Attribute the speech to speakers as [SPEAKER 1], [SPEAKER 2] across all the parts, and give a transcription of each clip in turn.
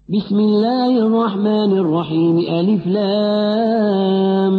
[SPEAKER 1] بسم الله الرحمن الرحيم ألف لام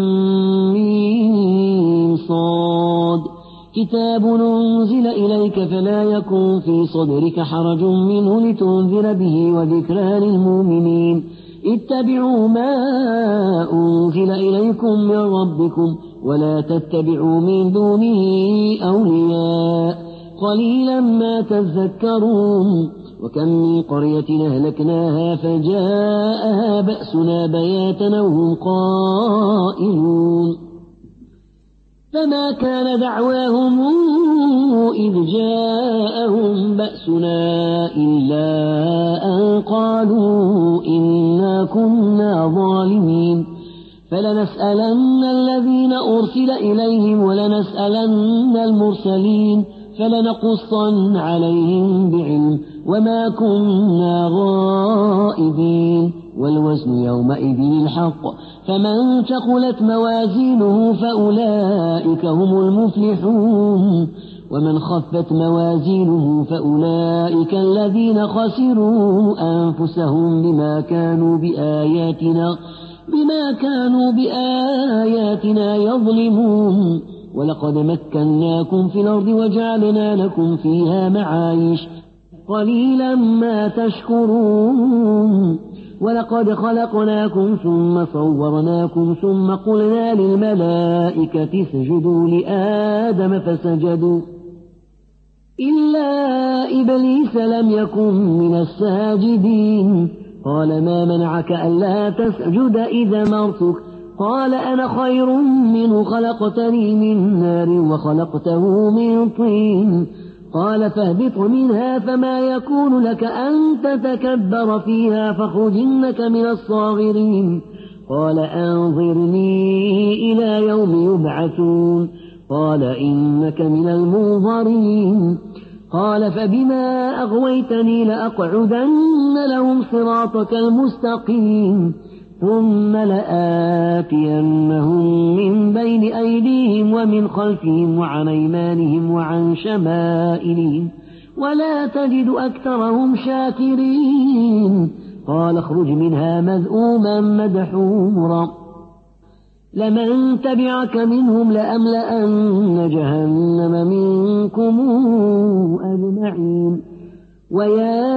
[SPEAKER 1] ميم صاد كتاب أنزل إليك فلا يكن في صدرك حرج منه لتنذر به وذكرى للمؤمنين اتبعوا ما أنزل إليكم من ربكم ولا تتبعوا من دونه أولياء قليلا ما تذكرون وكم من قرية أهلكناها فجاءها بأسنا بياتا وهم قائلون فما كان دعواهم إذ جاءهم بأسنا إلا أن قالوا إنا كنا ظالمين فلنسألن الذين أرسل إليهم ولنسألن المرسلين فلنقصن عليهم بعلم وما كنا غائبين والوزن يومئذ الحق فمن ثقلت موازينه فأولئك هم المفلحون ومن خفت موازينه فأولئك الذين خسروا أنفسهم بما كانوا بآياتنا يظلمون ولقد مكناكم في الأرض وجعلنا لكم فيها معايش قليلا ما تشكرون ولقد خلقناكم ثم صورناكم ثم قلنا للملائكة اسجدوا لآدم فسجدوا إلا إبليس لم يكن من الساجدين قال ما منعك ألا تسجد إذا مرتك قال أنا خير منه خلقتني من نار وخلقته من طين قال فاهبط منها فما يكون لك أن تتكبر فيها فاخرج إنك من الصاغرين قال أنظرني إلى يوم يبعثون قال إنك من المنظرين قال فبما أغويتني لأقعدن لهم صراطك المستقيم ثم لآتينهم من بين أيديهم ومن خلفهم وعن أيمانهم وعن شمائلهم ولا تجد أكثرهم شاكرين قال اخرج منها مذءوما مدحورا لمن تبعك منهم لأملأن جهنم منكم أجمعين ويا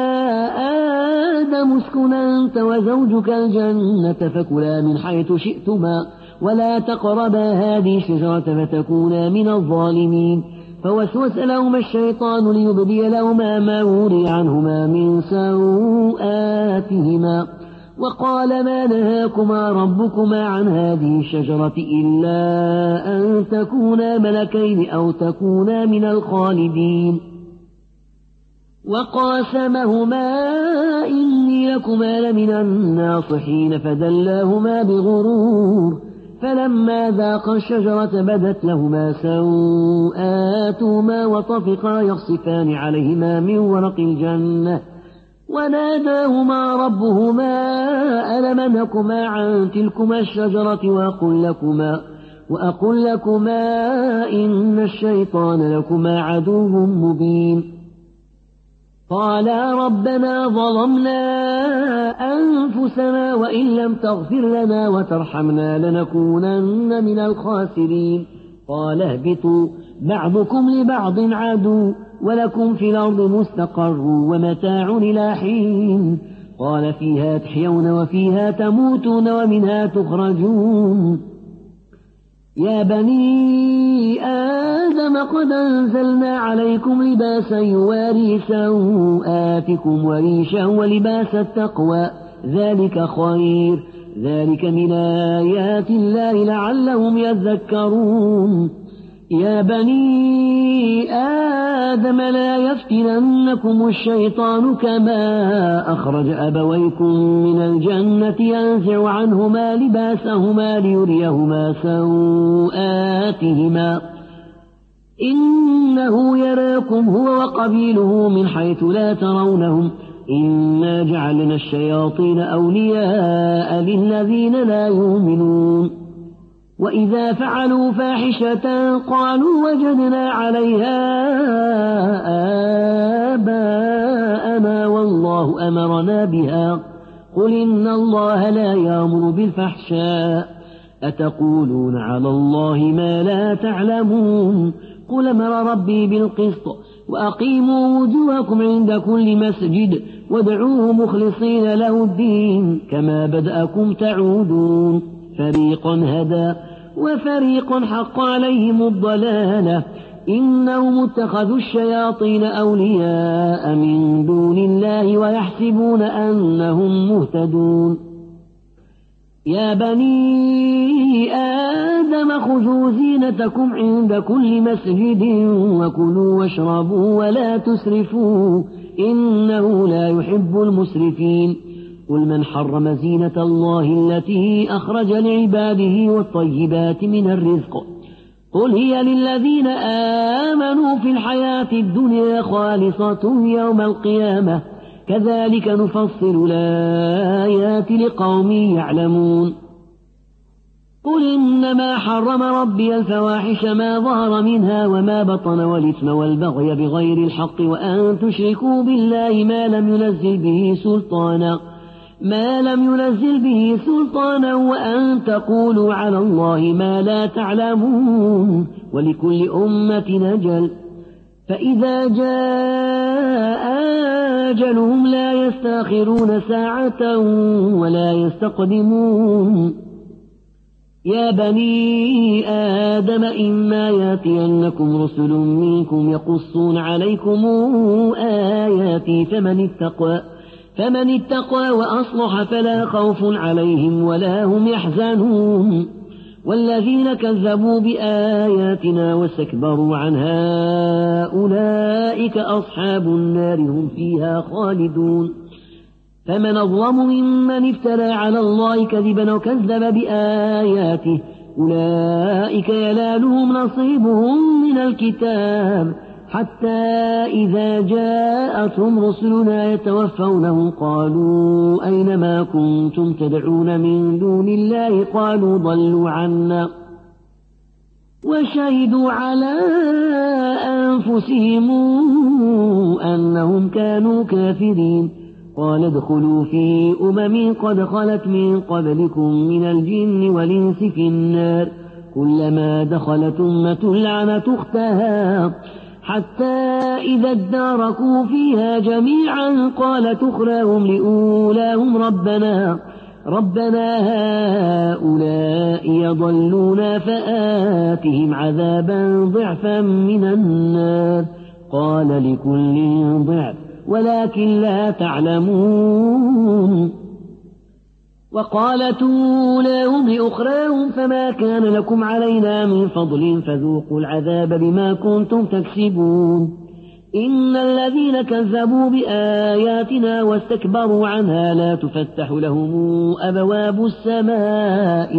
[SPEAKER 1] آدم اسكن أنت وزوجك الجنة فكلا من حيث شئتما ولا تقربا هذه الشجرة فتكونا من الظالمين فوسوس لهما الشيطان ليبدي لهما ما وري عنهما من سوآتهما وقال ما نهاكما ربكما عن هذه الشجرة إلا أن تكونا ملكين أو تكونا من الخالدين وقاسمهما إني لكما لمن الناصحين فدلاهما بغرور فلما ذاقا الشجرة بدت لهما سوآتهما وطفقا يخصفان عليهما من ورق الجنة وناداهما ربهما ألم أنهكما عن تلكما الشجرة وأقل لكما إن الشيطان لكما عدو مبين قالا ربنا ظلمنا أنفسنا وإن لم تغفر لنا وترحمنا لنكونن من الخاسرين قال اهبطوا بعضكم لبعض عدو ولكم في الأرض مستقر ومتاع إلى حين قال فيها تحيون وفيها تموتون ومنها تخرجون يا بني آدم قد أنزلنا عليكم لباسا يواري سوآتكم وريشا ولباس التقوى ذلك خير ذلك من آيات الله لعلهم يذكرون يا بني آدم لا يفتننكم الشيطان كما أخرج أبويكم من الجنة ينزع عنهما لباسهما ليريهما سوآتهما إنه يراكم هو وقبيله من حيث لا ترونهم إنا جعلنا الشياطين أولياء للذين لا يؤمنون وإذا فعلوا فاحشة قالوا وجدنا عليها آباءنا والله أمرنا بها قل إن الله لا يأمر بالفحشاء أتقولون على الله ما لا تعلمون قل أمر ربي بالقسط وأقيموا وجوهكم عند كل مسجد وادعوه مخلصين له الدين كما بدأكم تعودون فريقا هدى وفريق حق عليهم الضلالة إنهم اتخذوا الشياطين أولياء من دون الله ويحسبون أنهم مهتدون يا بني آدم خذوا زينتكم عند كل مسجد وكلوا واشربوا ولا تسرفوا إنه لا يحب المسرفين قل من حرم زينة الله التي أخرج لعباده والطيبات من الرزق قل هي للذين آمنوا في الحياة الدنيا خالصة يوم القيامة كذلك نفصل الآيات لقوم يعلمون قل إنما حرم ربي الفواحش ما ظهر منها وما بطن والإثم والبغي بغير الحق وأن تشركوا بالله ما لم ينزل به سلطانا وأن تقولوا على الله ما لا تعلمون ولكل أمة أجل فإذا جاء أجلهم لا يستأخرون ساعة ولا يستقدمون يا بني آدم إما يأتينكم رسل منكم يقصون عليكم آياتي فمن اتقى وأصلح فلا خوف عليهم ولا هم يحزنون والذين كذبوا بآياتنا واستكبروا عنها أولئك أصحاب النار هم فيها خالدون فمن أظلم ممن افترى على الله كذبا وكذب بآياته أولئك ينالهم نصيبهم من الكتاب حتى إذا جاءتهم رسلنا يتوفونهم قالوا أين ما كنتم تدعون من دون الله قالوا ضلوا عنا وشهدوا على أنفسهم أنهم كانوا كافرين قال ادخلوا في قد خلت من قبلكم من الجن والإنس في النار كلما دخلت أمة لعنت أختها حتى إذا اداركوا فيها جميعا قالت أخراهم لأولاهم ربنا هؤلاء يضلون فآتهم عذابا ضعفا من النار قال لكل ضعف ولكن لا تعلمون وقالت أولاهم لأخراهم فما كان لكم علينا من فضل فذوقوا العذاب بما كنتم تكسبون إن الذين كذبوا بآياتنا واستكبروا عنها لا تفتح لهم أبواب السماء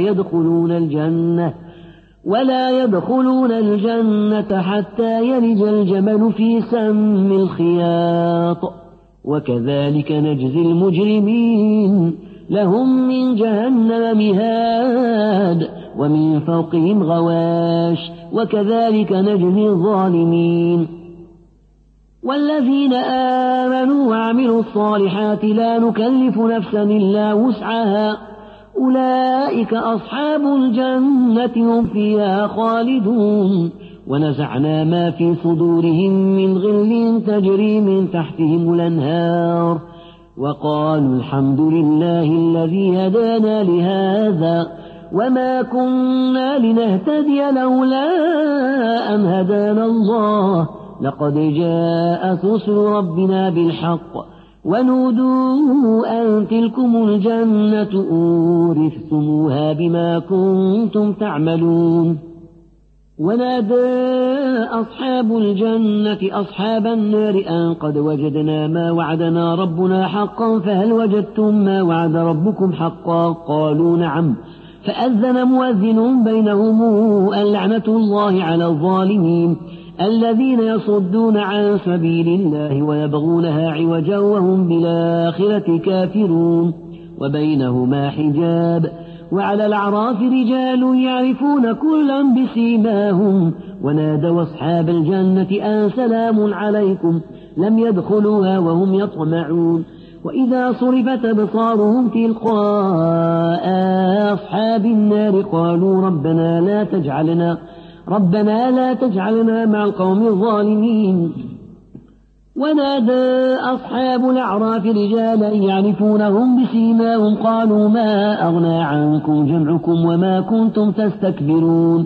[SPEAKER 1] ولا يدخلون الجنة حتى يلج الجمل في سم الخياط وكذلك نجزي المجرمين لهم من جهنم مهاد ومن فوقهم غواش وكذلك نجزي الظالمين والذين آمنوا وعملوا الصالحات لا نكلف نفسا إلا وسعها أولئك أصحاب الجنة هم فيها خالدون ونزعنا ما في صدورهم من غل تجري من تحتهم الأنهار وقالوا الحمد لله الذي هدانا لهذا وما كنا لنهتدي لولا أن هدانا الله لقد جاءت رسل ربنا بالحق ونودوا أن تلكم الجنة أورثتموها بما كنتم تعملون ونادى أصحاب الجنة أصحاب النار أن قد وجدنا ما وعدنا ربنا حقا فهل وجدتم ما وعد ربكم حقا قالوا نعم فأذن مؤذن بينهم اللعنة الله على الظالمين الذين يصدون عن سبيل الله ويبغونها عوجا وهم بالآخرة كافرون وبينهما حجاب وعلى الأعراف رجال يعرفون كلا بسيماهم ونادوا أصحاب الجنة أن سلام عليكم لم يدخلوها وهم يطمعون وإذا صرفت أبصارهم تلقاء أصحاب النار قالوا ربنا لا تجعلنا مع القوم الظالمين ونادى أصحاب الأعراف رجالا يعرفونهم بسيماهم قالوا ما أغنى عنكم جمعكم وما كنتم تستكبرون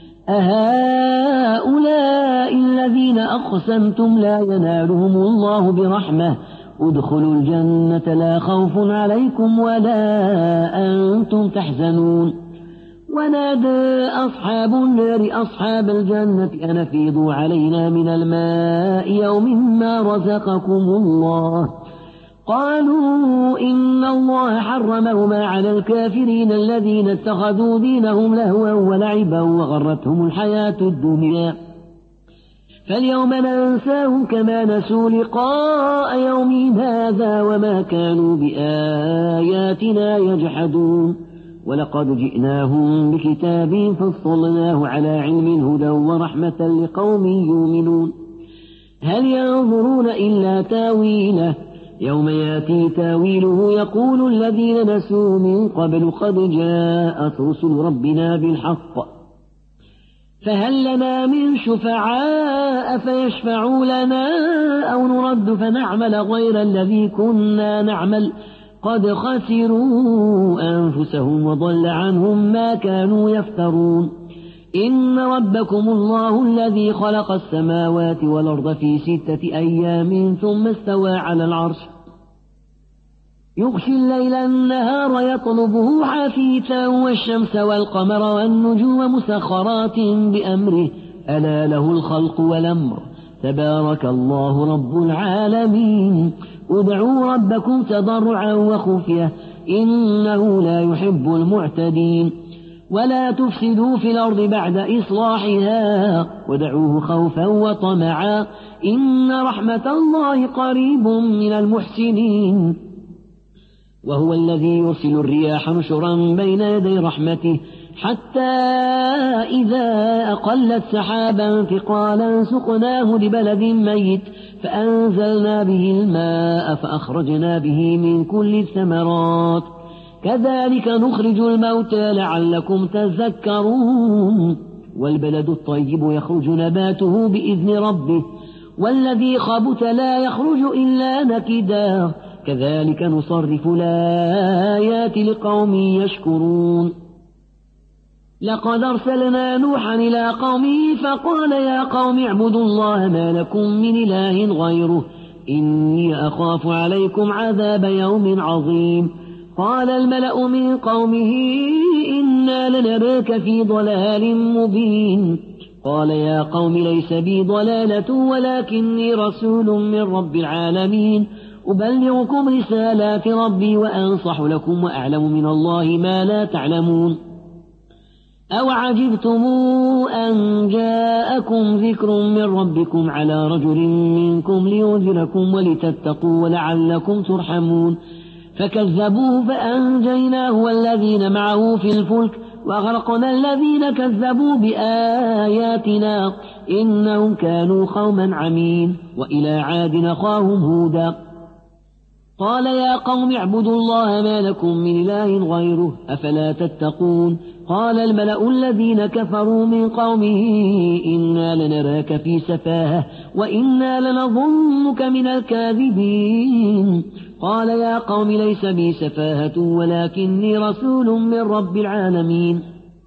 [SPEAKER 1] أهؤلاء الذين أقسمتم لا ينالهم الله برحمة ادخلوا الجنة لا خوف عليكم ولا أنتم تحزنون ونادى أصحاب النار أصحاب الجنة أن أفيضوا علينا من الماء يوم ما رزقكم الله قالوا إن الله حرمهما على الكافرين الذين اتخذوا دينهم لهوا ولعبا وغرتهم الحياة الدنيا فاليوم ننساهم كما نسوا لقاء يومهم هذا وما كانوا بآياتنا يجحدون ولقد جئناهم بكتاب فصلناه على علم هدى ورحمة لقوم يؤمنون هل ينظرون إلا تاويله يوم يأتي تاويله يقول الذين نسوا من قبل قد جاءت رسل ربنا بالحق فهل لنا من شفعاء فيشفعوا لنا أو نرد فنعمل غير الذي كنا نعمل قد خسروا أنفسهم وضل عنهم ما كانوا يفترون إن ربكم الله الذي خلق السماوات والأرض في 6 أيام ثم استوى على العرش يغشي الليل النهار يطلبه حثيثا والشمس والقمر والنجوم مسخرات بأمره ألا له الخلق والأمر تبارك الله رب العالمين ادعوا ربكم تضرعا وخفية إنه لا يحب المعتدين ولا تفسدوا في الأرض بعد إصلاحها ودعوه خوفا وطمعا إن رحمة الله قريب من المحسنين وهو الذي يرسل الرياح نشرا بين يدي رحمته حتى إذا أقلت سحابا ثقالا سقناه لبلد ميت فأنزلنا به الماء فأخرجنا به من كل الثمرات كذلك نخرج الموتى لعلكم تذكرون والبلد الطيب يخرج نباته بإذن ربه والذي خبث لا يخرج إلا نكدا كذلك نصرف الآيات لقوم يشكرون لقد أرسلنا نوحا إلى قومه فقال يا قوم اعبدوا الله ما لكم من إله غيره إني أخاف عليكم عذاب يوم عظيم قال الملأ من قومه إنا لنراك في ضلال مبين قال يا قوم ليس بي ضلالة ولكني رسول من رب العالمين أبلغكم رسالات ربي وأنصح لكم وأعلم من الله ما لا تعلمون أو عجبتم أن جاءكم ذكر من ربكم على رجل منكم لينذركم ولتتقوا ولعلكم ترحمون فكذبوه فأنجيناه والذين معه في الفلك وأغرقنا الذين كذبوا بآياتنا إنهم كانوا قوما عمين وإلى عاد أخاهم هودا قال يا قوم اعبدوا الله ما لكم من إله غيره أفلا تتقون قال الملأ الذين كفروا من قومه إنا لنراك في سفاهة وإنا لنظنك من الكاذبين قال يا قوم ليس بي سفاهة ولكني رسول من رب العالمين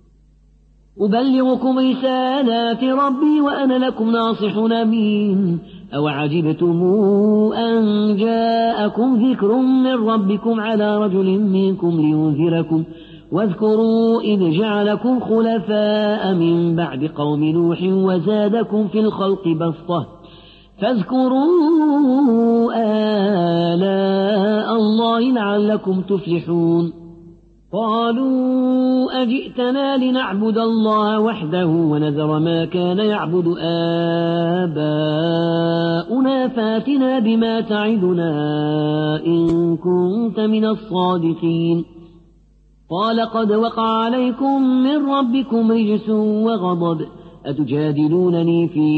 [SPEAKER 1] أبلغكم رسالات ربي وأنا لكم ناصح أمين أو عجبتم أن جاءكم ذكر من ربكم على رجل منكم لينذركم واذكروا إذ جعلكم خلفاء من بعد قوم نوح وزادكم في الخلق بسطة فاذكروا آلاء الله لعلكم تفلحون قالوا أجئتنا لنعبد الله وحده ونذر ما كان يعبد آباؤنا فاتنا بما تعدنا إن كنت من الصادقين قال قد وقع عليكم من ربكم رجس وغضب أتجادلونني في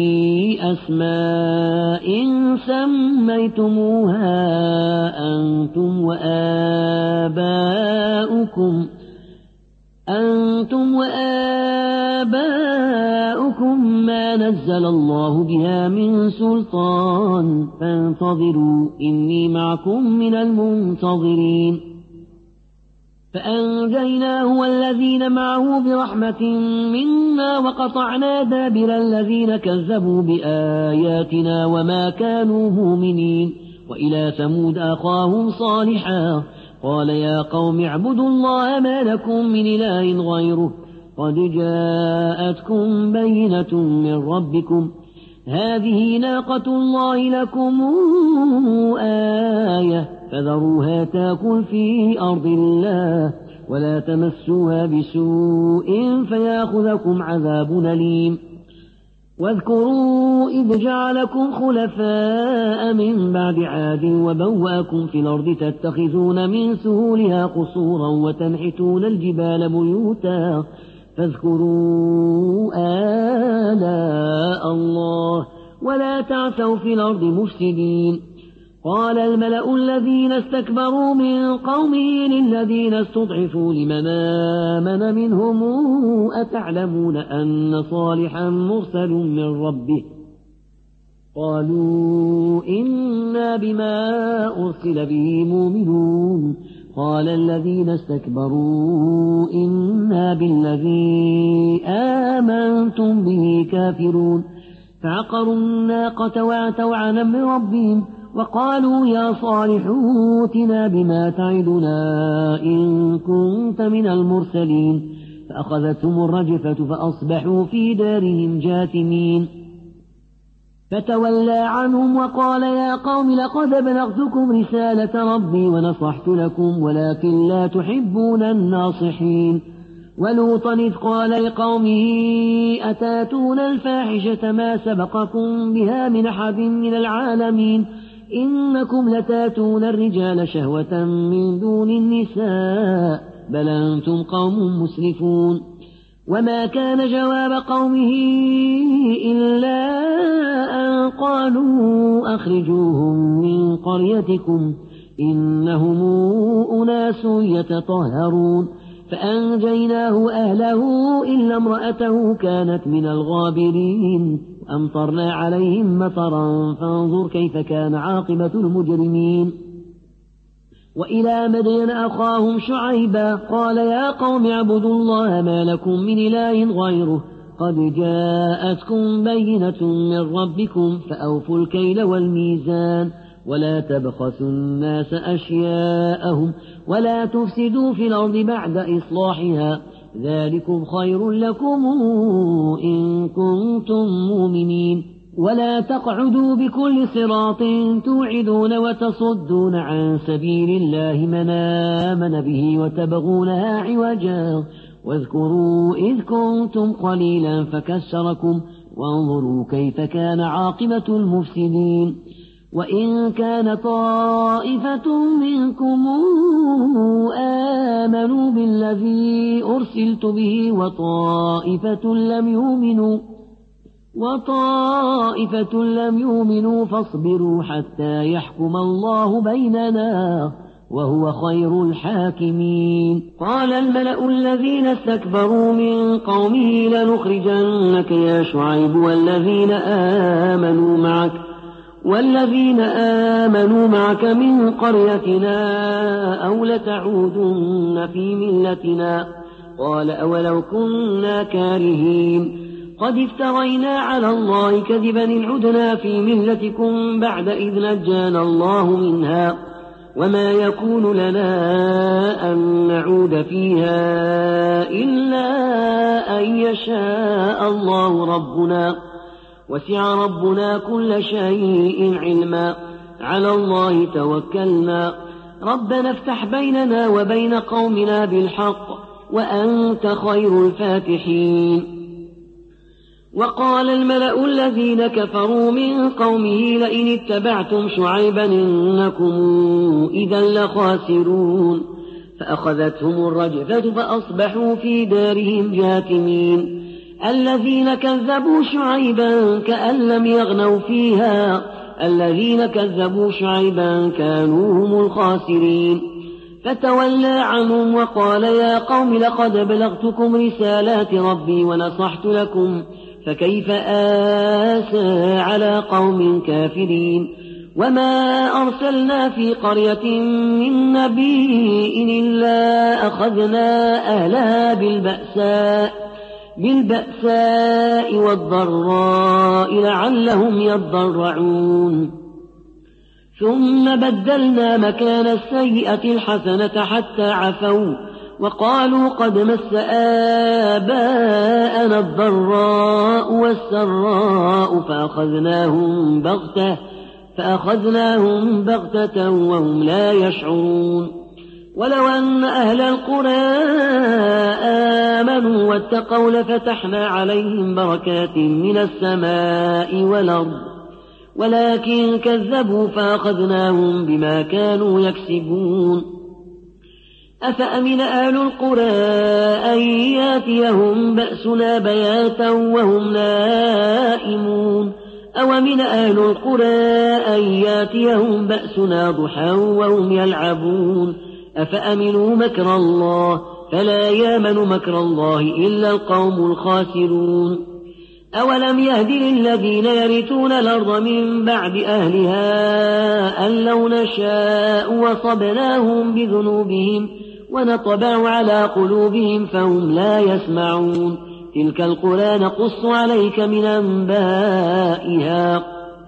[SPEAKER 1] أسماء سميتموها أنتم وآباؤكم ما نزل الله بها من سلطان فانتظروا إني معكم من المنتظرين فأنجيناه والذين معه برحمة منا وقطعنا دابر الذين كذبوا بآياتنا وما كانوا مؤمنين وإلى ثمود أخاهم صالحا قال يا قوم اعبدوا الله ما لكم من إله غيره قد جاءتكم بينة من ربكم هذه ناقة الله لكم آية فذروها تاكل في أرض الله ولا تمسوها بسوء فياخذكم عذاب أليم واذكروا إذ جعلكم خلفاء من بعد عاد وبوأكم في الأرض تتخذون من سهولها قصورا وتنحتون الجبال بيوتا فاذكروا آلاء الله ولا تعثوا في الأرض مفسدين قال الملأ الذين استكبروا من قومه للذين استضعفوا لمن آمن منهم أتعلمون أن صالحا مرسل من ربه قالوا إنا بما أرسل به مؤمنون قال الذين استكبروا إنا بالذي آمنتم به كافرون فعقروا الناقة وعتوا عن أمر ربهم وقالوا يا صالح ائتنا بما تعدنا إن كنت من المرسلين فأخذتهم الرجفة فأصبحوا في دارهم جاثمين فتولى عنهم وقال يا قوم لقد أبلغتكم رسالة ربي ونصحت لكم ولكن لا تحبون الناصحين ولوطا إذ قال لقومه أتاتون الفاحشة ما سبقكم بها من أحد من العالمين إنكم لتاتون الرجال شهوة من دون النساء بل أنتم قوم مسرفون وما كان جواب قومه إلا أن قالوا أخرجوهم من قريتكم إنهم أناس يتطهرون فأنجيناه أهله إلا امرأته كانت من الغابرين أمطرنا عليهم مطرا فانظر كيف كان عاقبة المجرمين وإلى مدين أخاهم شعيبا قال يا قوم اعبدوا الله ما لكم من إله غيره قد جاءتكم بينة من ربكم فأوفوا الكيل والميزان ولا تبخسوا الناس أشياءهم ولا تفسدوا في الأرض بعد إصلاحها ذلكم خير لكم إن كنتم مؤمنين ولا تقعدوا بكل صراط توعدون وتصدون عن سبيل الله من آمن به وتبغونها عوجا واذكروا إذ كنتم قليلا فكسركم وانظروا كيف كان عاقبة المفسدين وإن كان طائفة منكم آمنوا بالذي أرسلت به وطائفة لم يؤمنوا فاصبروا حتى يحكم الله بيننا وهو خير الحاكمين قال الملأ الذين استكبروا من قومه لنخرجنك يا شعيب والذين آمنوا معك من قريتنا أو لتعودن في ملتنا قال أولو كنا كارهين قد افترينا على الله كذبا إن عدنا في ملتكم بعد إذ نجانا الله منها وما يكون لنا أن نعود فيها إلا أن يشاء الله ربنا وسع ربنا كل شيء علما على الله توكلنا ربنا افتح بيننا وبين قومنا بالحق وأنت خير الفاتحين وقال الملأ الذين كفروا من قومه لئن اتبعتم شعيبا إنكم إذا لخاسرون فأخذتهم الرجفة فأصبحوا في دارهم جاثمين الذين كذبوا شعيبا كأن لم يغنوا فيها الذين كذبوا شعيبا كانوا هم الخاسرين فتولى عنهم وقال يا قوم لقد بلغتكم رسالات ربي ونصحت لكم فكيف آسى على قوم كافرين وما أرسلنا في قرية من نبي إلا أخذنا أهلها بالبأساء والضراء لعلهم يضرعون ثم بدلنا مكان السيئة الحسنة حتى عفوا وقالوا قد مس آباءنا الضراء والسراء فأخذناهم بغتة وهم لا يشعرون ولو أن أهل القرى آمنوا واتقوا لفتحنا عليهم بركات من السماء والأرض ولكن كذبوا فأخذناهم بما كانوا يكسبون أفأمن أهل القرى أن ياتيهم بأسنا بياتا وهم نائمون أومن أهل القرى أن ياتيهم بأسنا ضحى وهم يلعبون أفأمنوا مكر الله فلا يامن مكر الله إلا القوم الخاسرون أولم يهد للذين يرثون الأرض من بعد أهلها أن لو نشاء وصبناهم بذنوبهم ونطبع على قلوبهم فهم لا يسمعون تلك القرى نقص عليك من أنبائها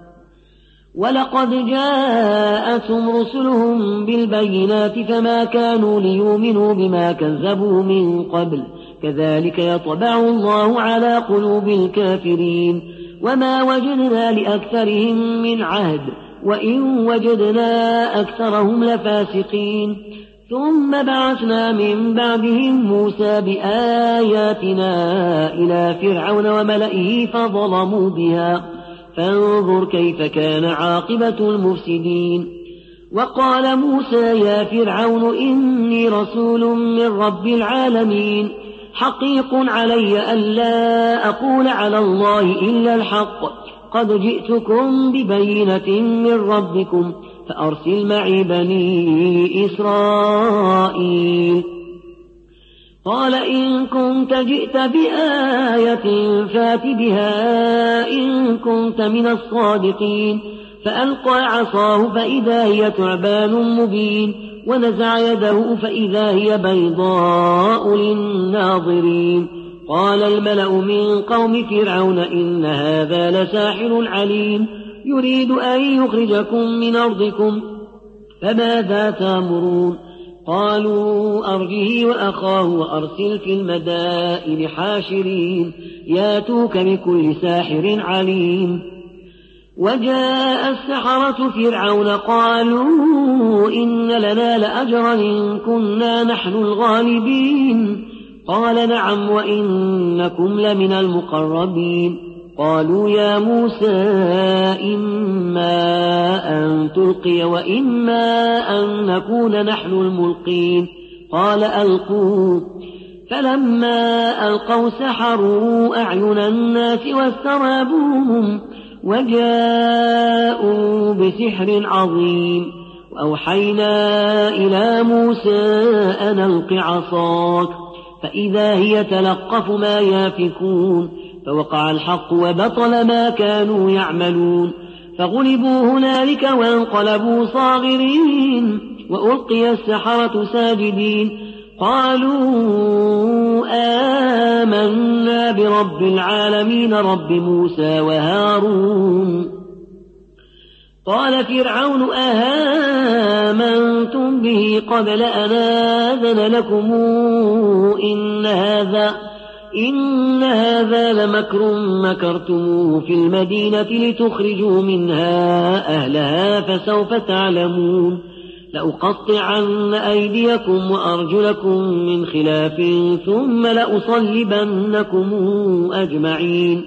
[SPEAKER 1] ولقد جاءتهم رسلهم بالبينات فما كانوا ليؤمنوا بما كذبوا من قبل كذلك يطبع الله على قلوب الكافرين وما وجدنا لأكثرهم من عهد وإن وجدنا أكثرهم لفاسقين ثم بعثنا من بعدهم موسى بآياتنا إلى فرعون وملئه فظلموا بها فانظر كيف كان عاقبة المفسدين وقال موسى يا فرعون إني رسول من رب العالمين حقيق علي ألا أقول على الله إلا الحق قد جئتكم ببينة من ربكم فأرسل معي بني إسرائيل قال إن كنت جئت بآية فات بها إن كنت من الصادقين فألقى عصاه فإذا هي ثعبان مبين ونزع يده فإذا هي بيضاء للناظرين قال الملأ من قوم فرعون إن هذا لساحر عليم يريد أن يخرجكم من أرضكم فماذا تأمرون قالوا أرجه وأخاه وأرسل في المدائن حاشرين ياتوك بكل ساحر عليم وجاء السحرة فرعون قالوا إن لنا لأجرا إن كنا نحن الغالبين قال نعم وإنكم لمن المقربين قالوا يا موسى إما أن تلقي وإما أن نكون نحن الملقين قال ألقوا فلما ألقوا سحروا أعين الناس واسترهبوهم وجاءوا بسحر عظيم وأوحينا إلى موسى أن ألق عصاك فإذا هي تلقف ما يافكون فوقع الحق وبطل ما كانوا يعملون فغلبوا هنالك وانقلبوا صاغرين وألقي السحرة ساجدين قالوا آمنا برب العالمين رب موسى وهارون قال فرعون أهامنتم به قبل أن آذن لكم إن هذا لمكر مكرتموه في المدينة لتخرجوا منها أهلها فسوف تعلمون لأقطعن أيديكم وأرجلكم من خلاف ثم لأصلبنكم أجمعين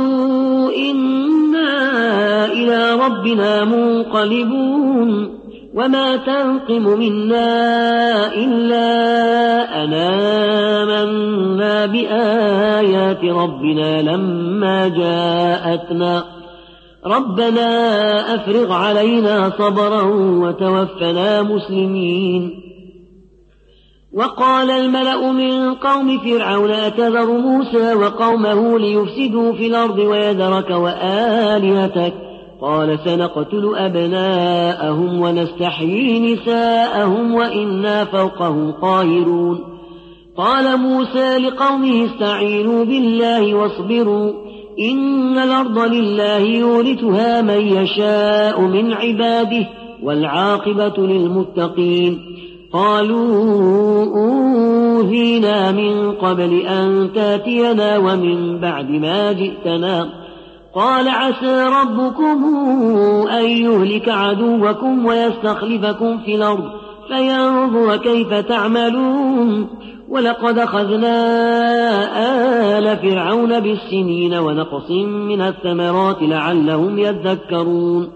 [SPEAKER 1] قالوا إنا إلى ربنا منقلبون وما تنقم منا إلا أن آمنا بآيات ربنا لما جاءتنا ربنا أفرغ علينا صبرا وتوفنا مسلمين. وقال الملأ من قوم فرعون أتذر موسى وقومه ليفسدوا في الأرض ويذرك وآلهتك قال سنقتل أبناءهم ونستحيي نساءهم وإنا فوقهم قاهرون. قال موسى لقومه استعينوا بالله واصبروا إن الأرض لله يورثها من يشاء من عباده والعاقبة للمتقين. قالوا أوذينا من قبل أن تاتينا ومن بعد ما جئتنا قال عسى ربكم أن يهلك عدوكم ويستخلفكم في الأرض فينظر كيف تعملون. ولقد أخذنا آل فرعون بالسنين ونقص من الثمرات لعلهم يذكرون.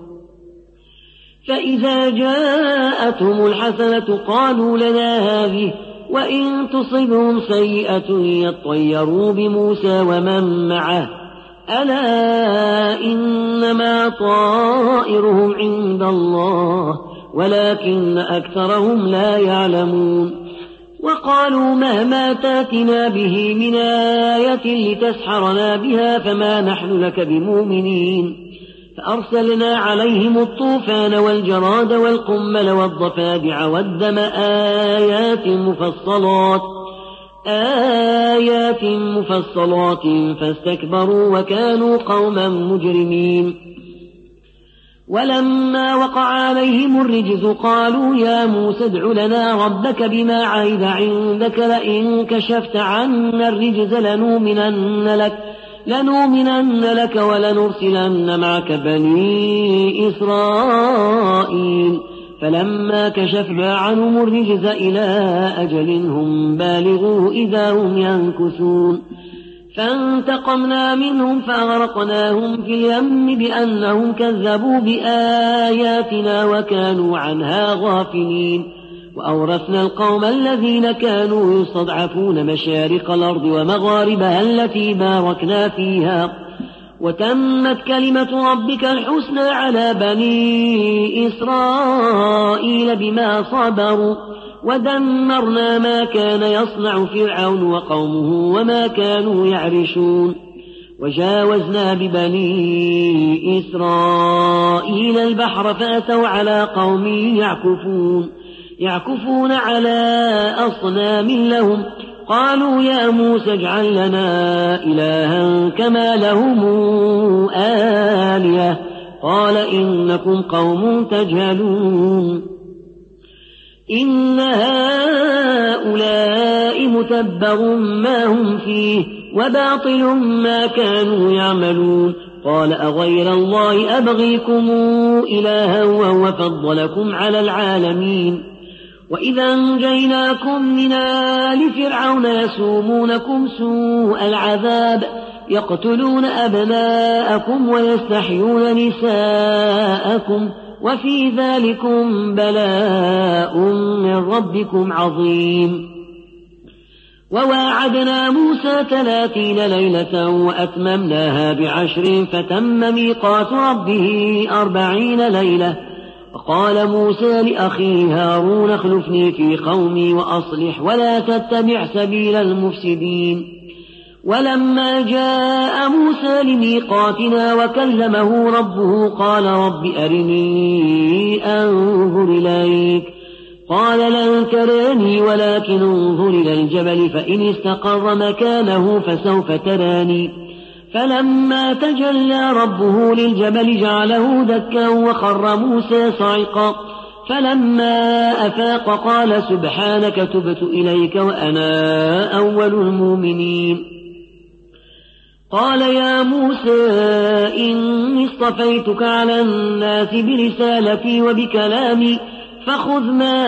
[SPEAKER 1] فإذا جاءتهم الحسنة قالوا لنا هذه وإن تصبهم سيئة يطيروا بموسى ومن معه ألا إنما طائرهم عند الله ولكن أكثرهم لا يعلمون. وقالوا مهما تاتنا به من آية لتسحرنا بها فما نحن لك بمؤمنين. فأرسلنا عليهم الطوفان والجراد والقمل والضفادع والدم آيات مفصلات فاستكبروا وكانوا قوما مجرمين. ولما وقع عليهم الرجز قالوا يا موسى ادع لنا ربك بما عهد عندك لئن كشفت عنا الرجز لنؤمنن لك ولنرسلن معك بني إسرائيل. فلما كشفنا عنهم الرجز إلى أجل هم بالغوه إذا هم ينكثون. فانتقمنا منهم فأغرقناهم في اليم بأنهم كذبوا بآياتنا وكانوا عنها غافلين. وأورثنا القوم الذين كانوا يستضعفون مشارق الأرض ومغاربها التي باركنا فيها وتمت كلمة ربك الحسنى على بني إسرائيل بما صبروا ودمرنا ما كان يصنع فرعون وقومه وما كانوا يعرشون. وجاوزنا ببني إسرائيل البحر فأتوا على قوم يعكفون على أصنام لهم قالوا يا موسى اجعل لنا إلها كما لهم آلهة قال إنكم قوم تجهلون. إن هؤلاء متبر ما هم فيه وباطل ما كانوا يعملون. قال أغير الله أبغيكم إلها وهو فضلكم على العالمين. وإذا أنجيناكم من آل فرعون يسومونكم سوء العذاب يقتلون أبناءكم ويستحيون نساءكم وفي ذلكم بلاء من ربكم عظيم. وواعدنا موسى 30 ليلة وأتممناها ب10 فتم ميقات ربه 40 ليلة. وقال موسى لأخيه هارون اخلفني في قومي وأصلح ولا تتبع سبيل المفسدين. ولما جاء موسى لميقاتنا وكلمه ربه قال رب أرني أنظر إليك قال لن تراني ولكن انظر إلى الجبل فإن استقر مكانه فسوف تراني. فلما تجلى ربه للجبل جعله دكا وخر موسى صعقا. فلما أفاق قال سبحانك تبت إليك وأنا أول المؤمنين. قال يا موسى إني اصطفيتك على الناس برسالتي وبكلامي فخذ ما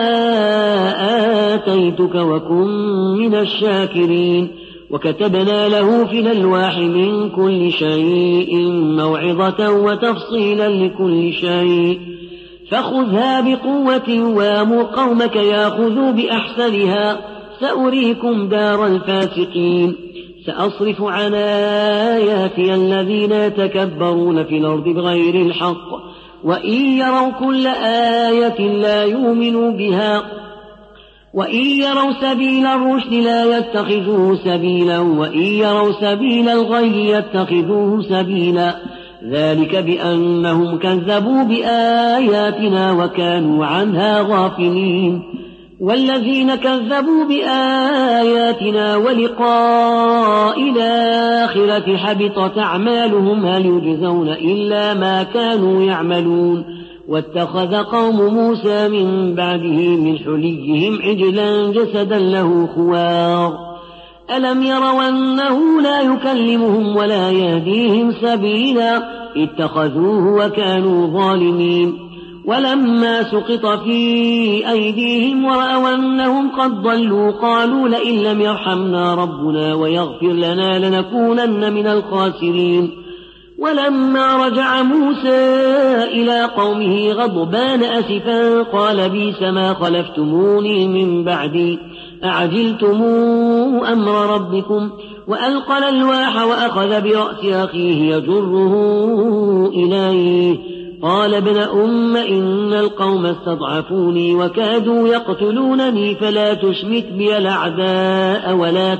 [SPEAKER 1] آتيتك وكن من الشاكرين. وكتبنا له في الألواح من كل شيء موعظة وتفصيلا لكل شيء فخذها بقوة وامر قومك ياخذوا بأحسنها سأريكم دار الفاسقين سأصرف عن آياتي الذين يتكبرون في الأرض بغير الحق وإن يروا كل آية لا يؤمنوا بها وإن يروا سبيل الرشد لا يتخذوه سبيلا وإن يروا سبيل الغي يتخذوه سبيلا ذلك بأنهم كذبوا بآياتنا وكانوا عنها غافلين والذين كذبوا بآياتنا ولقاء الآخرة حبطت أعمالهم هل يجزون إلا ما كانوا يعملون واتخذ قوم موسى من بعده من حليهم عجلا جسدا له خوار ألم يروا أنه لا يكلمهم ولا يهديهم سبيلا اتخذوه وكانوا ظالمين ولما سقط في أيديهم ورأوا أنهم قد ضلوا قالوا لئن لم يرحمنا ربنا ويغفر لنا لنكونن من الخاسرين ولما رجع موسى إلى قومه غضبان أسفا قال بئس ما خلفتموني من بعدي أعجلتم أمر ربكم وألقى الألواح وأخذ برأس أخيه يجره إليه قال ابن إن القوم استضعفوني وكادوا يقتلونني فلا تشمت بي الأعداء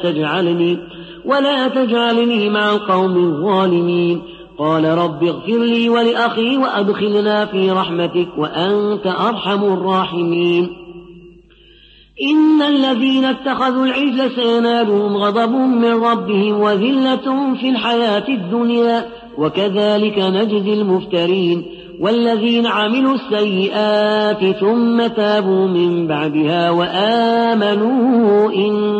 [SPEAKER 1] ولا تجعلني مع القوم الظالمين قال رب اغفر لي ولأخي وأدخلنا في رحمتك وأنت أرحم الراحمين إن الذين اتخذوا العجل سينالهم غضب من ربهم وذلة في الحياة الدنيا وكذلك نجزي المفترين والذين عملوا السيئات ثم تابوا من بعدها وآمنوا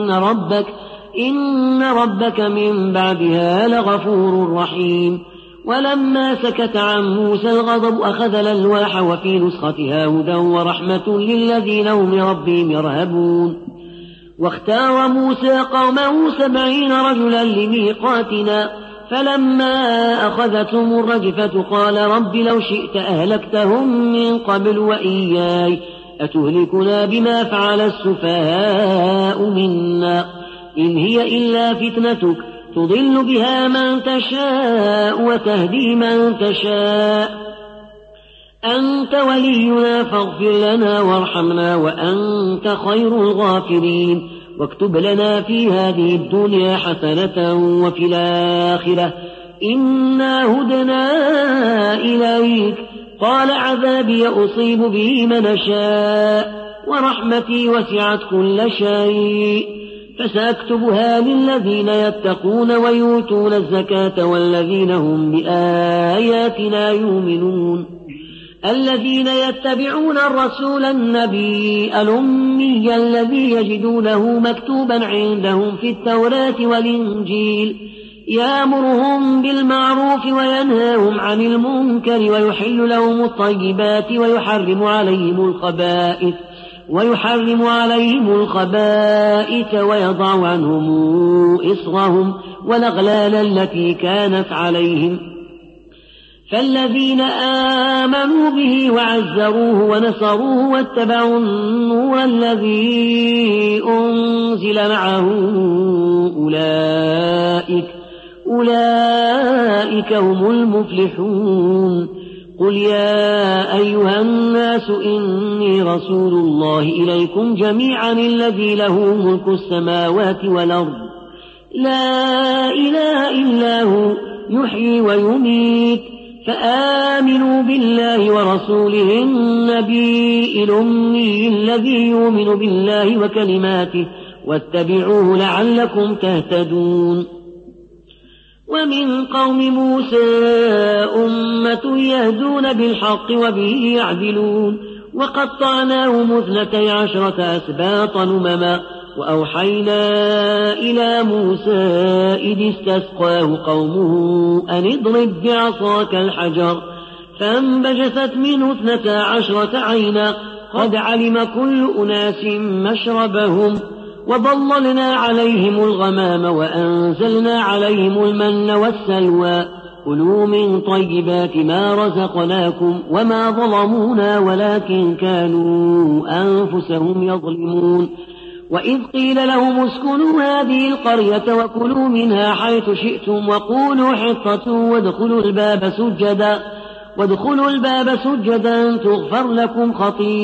[SPEAKER 1] إن ربك من بعدها لغفور رحيم ولما سكت عن موسى الغضب أخذ الألواح وفي نسختها هدى ورحمة للذين هم لربهم يرهبون واختار موسى قومه 70 رجلا لميقاتنا فلما أخذتهم الرجفة قال رب لو شئت أهلكتهم من قبل وإياي أتهلكنا بما فعل السفهاء منا إن هي إلا فتنتك تضل بها من تشاء وتهدي من تشاء أنت ولينا فاغفر لنا وارحمنا وأنت خير الغافرين واكتب لنا في هذه الدنيا حسنة وفي الآخرة إنا هدنا إليك قال عذابي أصيب به من شاء ورحمتي وسعت كل شيء فسأكتبها للذين يتقون ويؤتون الزكاة والذين هم بآياتنا يؤمنون الذين يتبعون الرسول النبي الأمي الذي يجدونه مكتوبا عندهم في التوراة والإنجيل يأمرهم بالمعروف وينهاهم عن المنكر ويحل لهم الطيبات ويحرم عليهم الخبائث ويضع عنهم إصرهم والأغلال التي كانت عليهم فالذين آمنوا به وعزروه ونصروه واتبعوا النور الذي أنزل معه أولئك هم المفلحون قل يا أيها الناس إني رسول الله إليكم جميعا الذي له ملك السماوات والأرض لا إله إلا هو يحيي ويميت فآمنوا بالله ورسوله النبي الأمي الذي يؤمن بالله وكلماته واتبعوه لعلكم تهتدون ومن قوم موسى أمة يهدون بالحق وبه يعدلون وقطعناهم 12 أسباطا أمما وأوحينا إلى موسى إذ استسقاه قومه أن اضرب بعصاك الحجر فانبجست منه 12 عينا قد علم كل أناس مشربهم وظللنا عليهم الغمام وأنزلنا عليهم المن والسلوى كلوا من طيبات ما رزقناكم وما ظلمونا ولكن كانوا أنفسهم يظلمون وإذ قيل لهم اسكنوا هذه القرية وكلوا منها حيث شئتم وقولوا حطة وادخلوا الباب سجدا تغفر لكم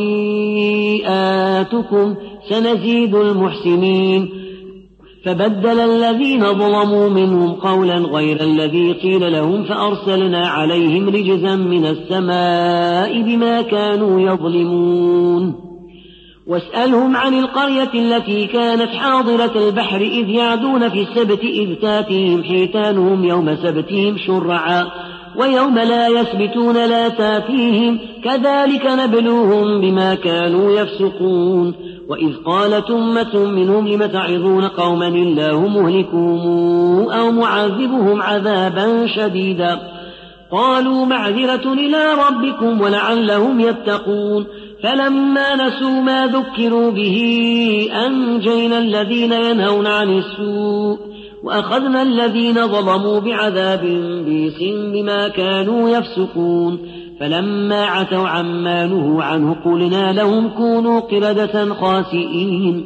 [SPEAKER 1] خطيئاتكم سنزيد المحسنين فبدل الذين ظلموا منهم قولا غير الذي قيل لهم فأرسلنا عليهم رجزا من السماء بما كانوا يظلمون واسألهم عن القرية التي كانت حاضرة البحر إذ يعدون في السبت إذ تاتيهم حيتانهم يوم سبتهم شرعا ويوم لا يسبتون لا تاتيهم كذلك نبلوهم بما كانوا يفسقون وإذ قالت أمة منهم لم تعظون قوما الله مهلكهم أو معذبهم عذابا شديدا قالوا معذرة إلى ربكم ولعلهم يتقون فلما نسوا ما ذكروا به أنجينا الذين ينهون عن السوء وأخذنا الذين ظلموا بعذاب بئس بما كانوا يفسقون فلما عتوا عما نهوا عنه قلنا لهم كونوا قردة خاسئين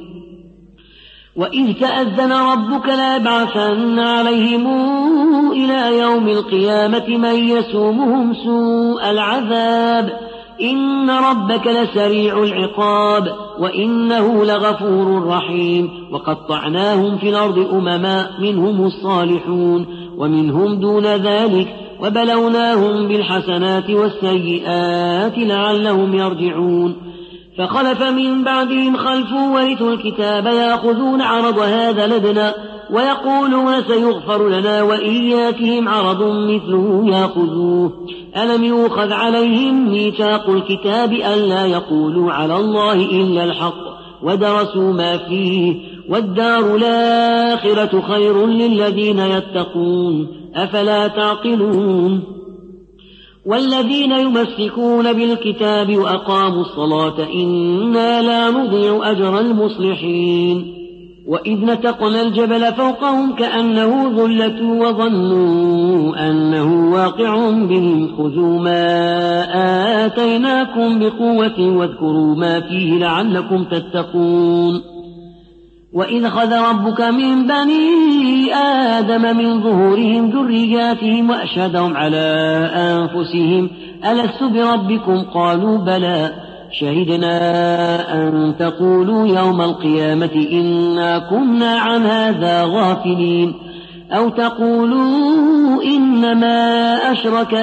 [SPEAKER 1] وإذ تأذن ربك ليبعثن عليهم إلى يوم القيامة من يسومهم سوء العذاب إن ربك لسريع العقاب وإنه لغفور رحيم وقطعناهم في الأرض أمما منهم الصالحون ومنهم دون ذلك وبلوناهم بالحسنات والسيئات لعلهم يرجعون فخلف من بعدهم خلف ورثوا الكتاب يأخذون عرض هذا لدنا ويقولون سيغفر لنا وإن ياتهم عرض مثله يأخذوه ألم يؤخذ عليهم ميثاق الكتاب ألا يقولوا على الله إلا الحق ودرسوا ما فيه والدار الآخرة خير للذين يتقون أفلا تعقلون والذين يمسكون بالكتاب وأقاموا الصلاة إنا لا نضيع أجر المصلحين وإذ نتقنا الجبل فوقهم كأنه ظلة وظنوا أنه واقع بهم خذوا ما آتيناكم بقوة واذكروا ما فيه لعلكم تتقون وإذ خذ ربك من بني آدم من ظهورهم ذرياتهم وأشهدهم على أنفسهم ألست بربكم قالوا بلى شهدنا أن تقولوا يوم القيامة إنا كنا عن هذا غافلين أو تقولوا إنما أشرك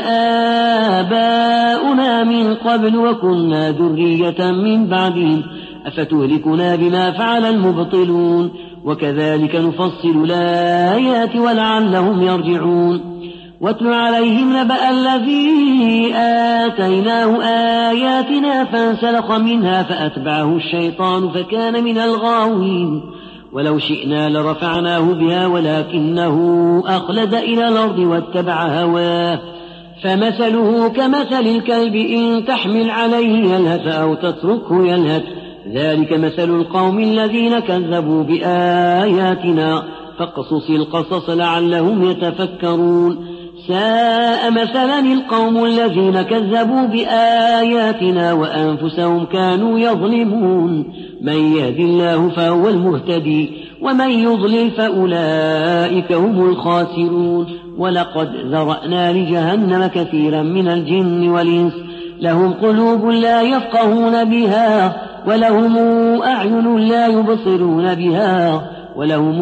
[SPEAKER 1] آباؤنا من قبل وكنا ذرية من بعدهم أفتهلكنا بما فعل المبطلون وكذلك نفصل الآيات ولعلهم يرجعون واتل عليهم نبأ الذي آتيناه آياتنا فانسلخ منها فأتبعه الشيطان فكان من الغاوين ولو شئنا لرفعناه بها ولكنه أخلد إلى الأرض واتبع هواه فمثله كمثل الكلب إن تحمل عليه يلهث أو تتركه يلهث ذلك مثل القوم الذين كذبوا بآياتنا فاقصص القصص لعلهم يتفكرون ساء مثلا القوم الذين كذبوا بآياتنا وأنفسهم كانوا يظلمون من يهد الله فهو المهتدي ومن يضلل فأولئك هم الخاسرون ولقد ذرأنا لجهنم كثيرا من الجن والإنس لهم قلوب لا يفقهون بها ولهم أعين لا يبصرون بها ولهم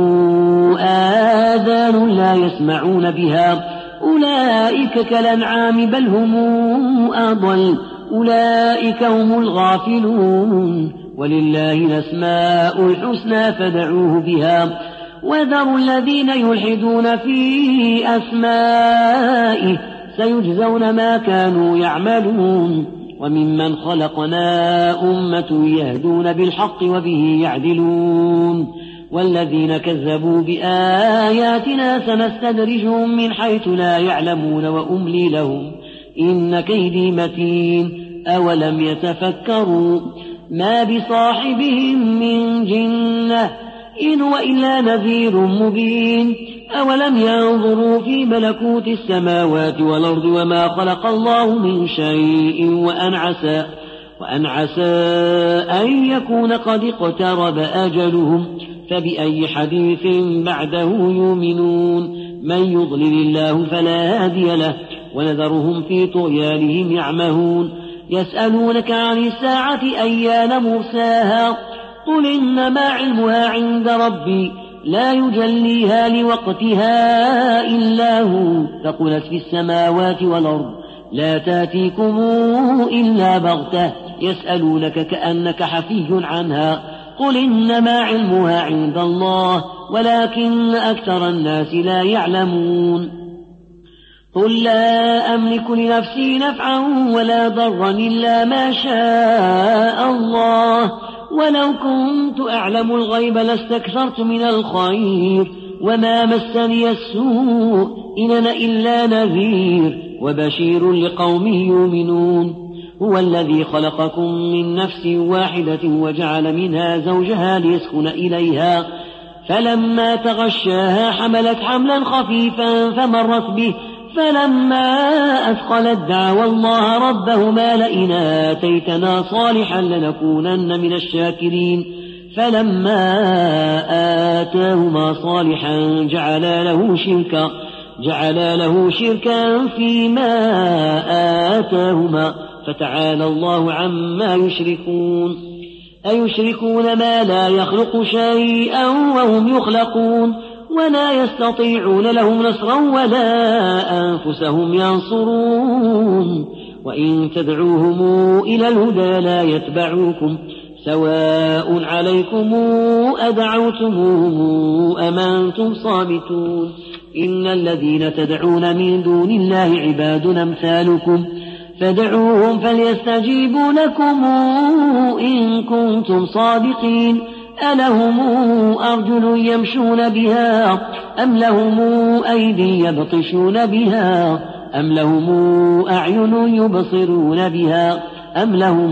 [SPEAKER 1] آذان لا يسمعون بها أولئك كالأنعام بل هم أضل أولئك هم الغافلون ولله الأسماء الحسنى فادعوه بها وذروا الذين يلحدون في أسمائه سيجزون ما كانوا يعملون وممن خلقنا أمة يهدون بالحق وبه يعدلون والذين كذبوا بآياتنا سنستدرجهم من حيث لا يعلمون وأملي لهم إن كيدي متين أولم يتفكروا ما بصاحبهم من جنة إن هو إلا نذير مبين أولم ينظروا في ملكوت السماوات والأرض وما خلق الله من شيء وأن عسى أن يكون قد اقترب أجلهم فبأي حديث بعده يؤمنون من يضلل الله فلا هادي له ونذرهم في طغيانهم يعمهون يسألونك عن الساعة أيان مرساها قل إنما علمها عند ربي لا يجليها لوقتها إلا هو ثقلت في السماوات والأرض لا تاتيكم إلا بغتة يسألونك كأنك حفي عنها قل إنما علمها عند الله ولكن أكثر الناس لا يعلمون قل لا أملك لنفسي نفعا ولا ضرا إلا ما شاء الله ولو كنت أعلم الغيب لاستكثرت من الخير وما مسني السوء إن أنا إلا نذير وبشير لقوم يؤمنون هو الذي خلقكم من نفس واحدة وجعل منها زوجها ليسكن إليها فلما تغشاها حملت حملا خفيفا فمرت به فلما أثقلت دعوا الله ربهما لئن آتيتنا صالحا لنكونن من الشاكرين فلما آتاهما صالحا جعلا له شركا فيما آتاهما فتعالى الله عما يشركون أيشركون ما لا يخلق شيئا وهم يخلقون ولا يستطيعون لهم نصرا ولا أنفسهم ينصرون وإن تدعوهم إلى الهدى لا يتبعوكم سواء عليكم أدعوتموهم أم أنتم صامتون إن الذين تدعون من دون الله عباد أمثالكم فادعوهم فليستجيبوا لكم إن كنتم صادقين ألهم أرجل يمشون بها أم لهم أيدي يبطشون بها أم لهم أعين يبصرون بها أم لهم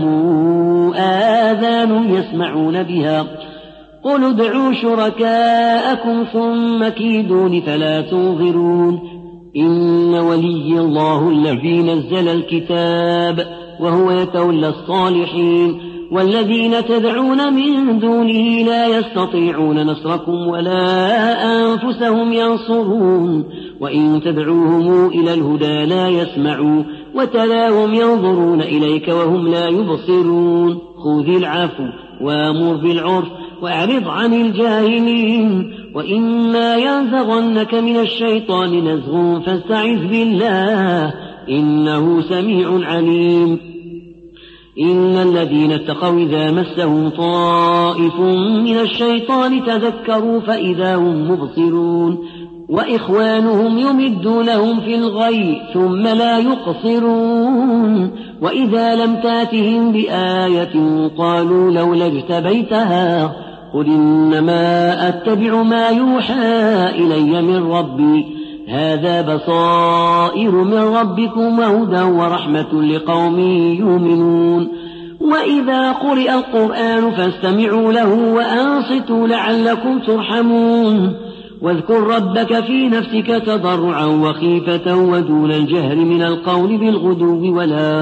[SPEAKER 1] آذان يسمعون بها قل ادعوا شركاءكم ثم كيدون فلا تنظرون إن ولي الله الذي نزل الكتاب وهو يتولى الصالحين والذين تدعون من دونه لا يستطيعون نصركم ولا أنفسهم ينصرون وإن تدعوهم إلى الهدى لا يسمعوا وتراهم ينظرون إليك وهم لا يبصرون خذ العفو وامر بالعرف واعرض عن الجاهلين وإما ينزغنك من الشيطان نزغ فاستعذ بالله إنه سميع عليم إن الذين اتقوا إذا مسهم طائف من الشيطان تذكروا فإذا هم مبصرون وإخوانهم يمدونهم في الغي ثم لا يقصرون وإذا لم تاتهم بآية قالوا لولا اجتبيتها قل إنما أتبع ما يوحى إلي من ربي هذا بصائر من ربكم وهدى ورحمة لقوم يؤمنون وإذا قرئ القرآن فاستمعوا له وأنصتوا لعلكم ترحمون واذكر ربك في نفسك تضرعا وخيفة ودون الجهر من القول بالغدو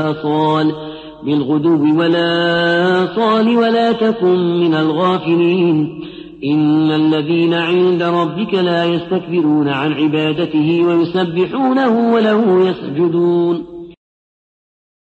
[SPEAKER 1] ولا صال ولا تكن من الغافلين إن الذين عند ربك لا يستكبرون عن عبادته ويسبحونه وله يسجدون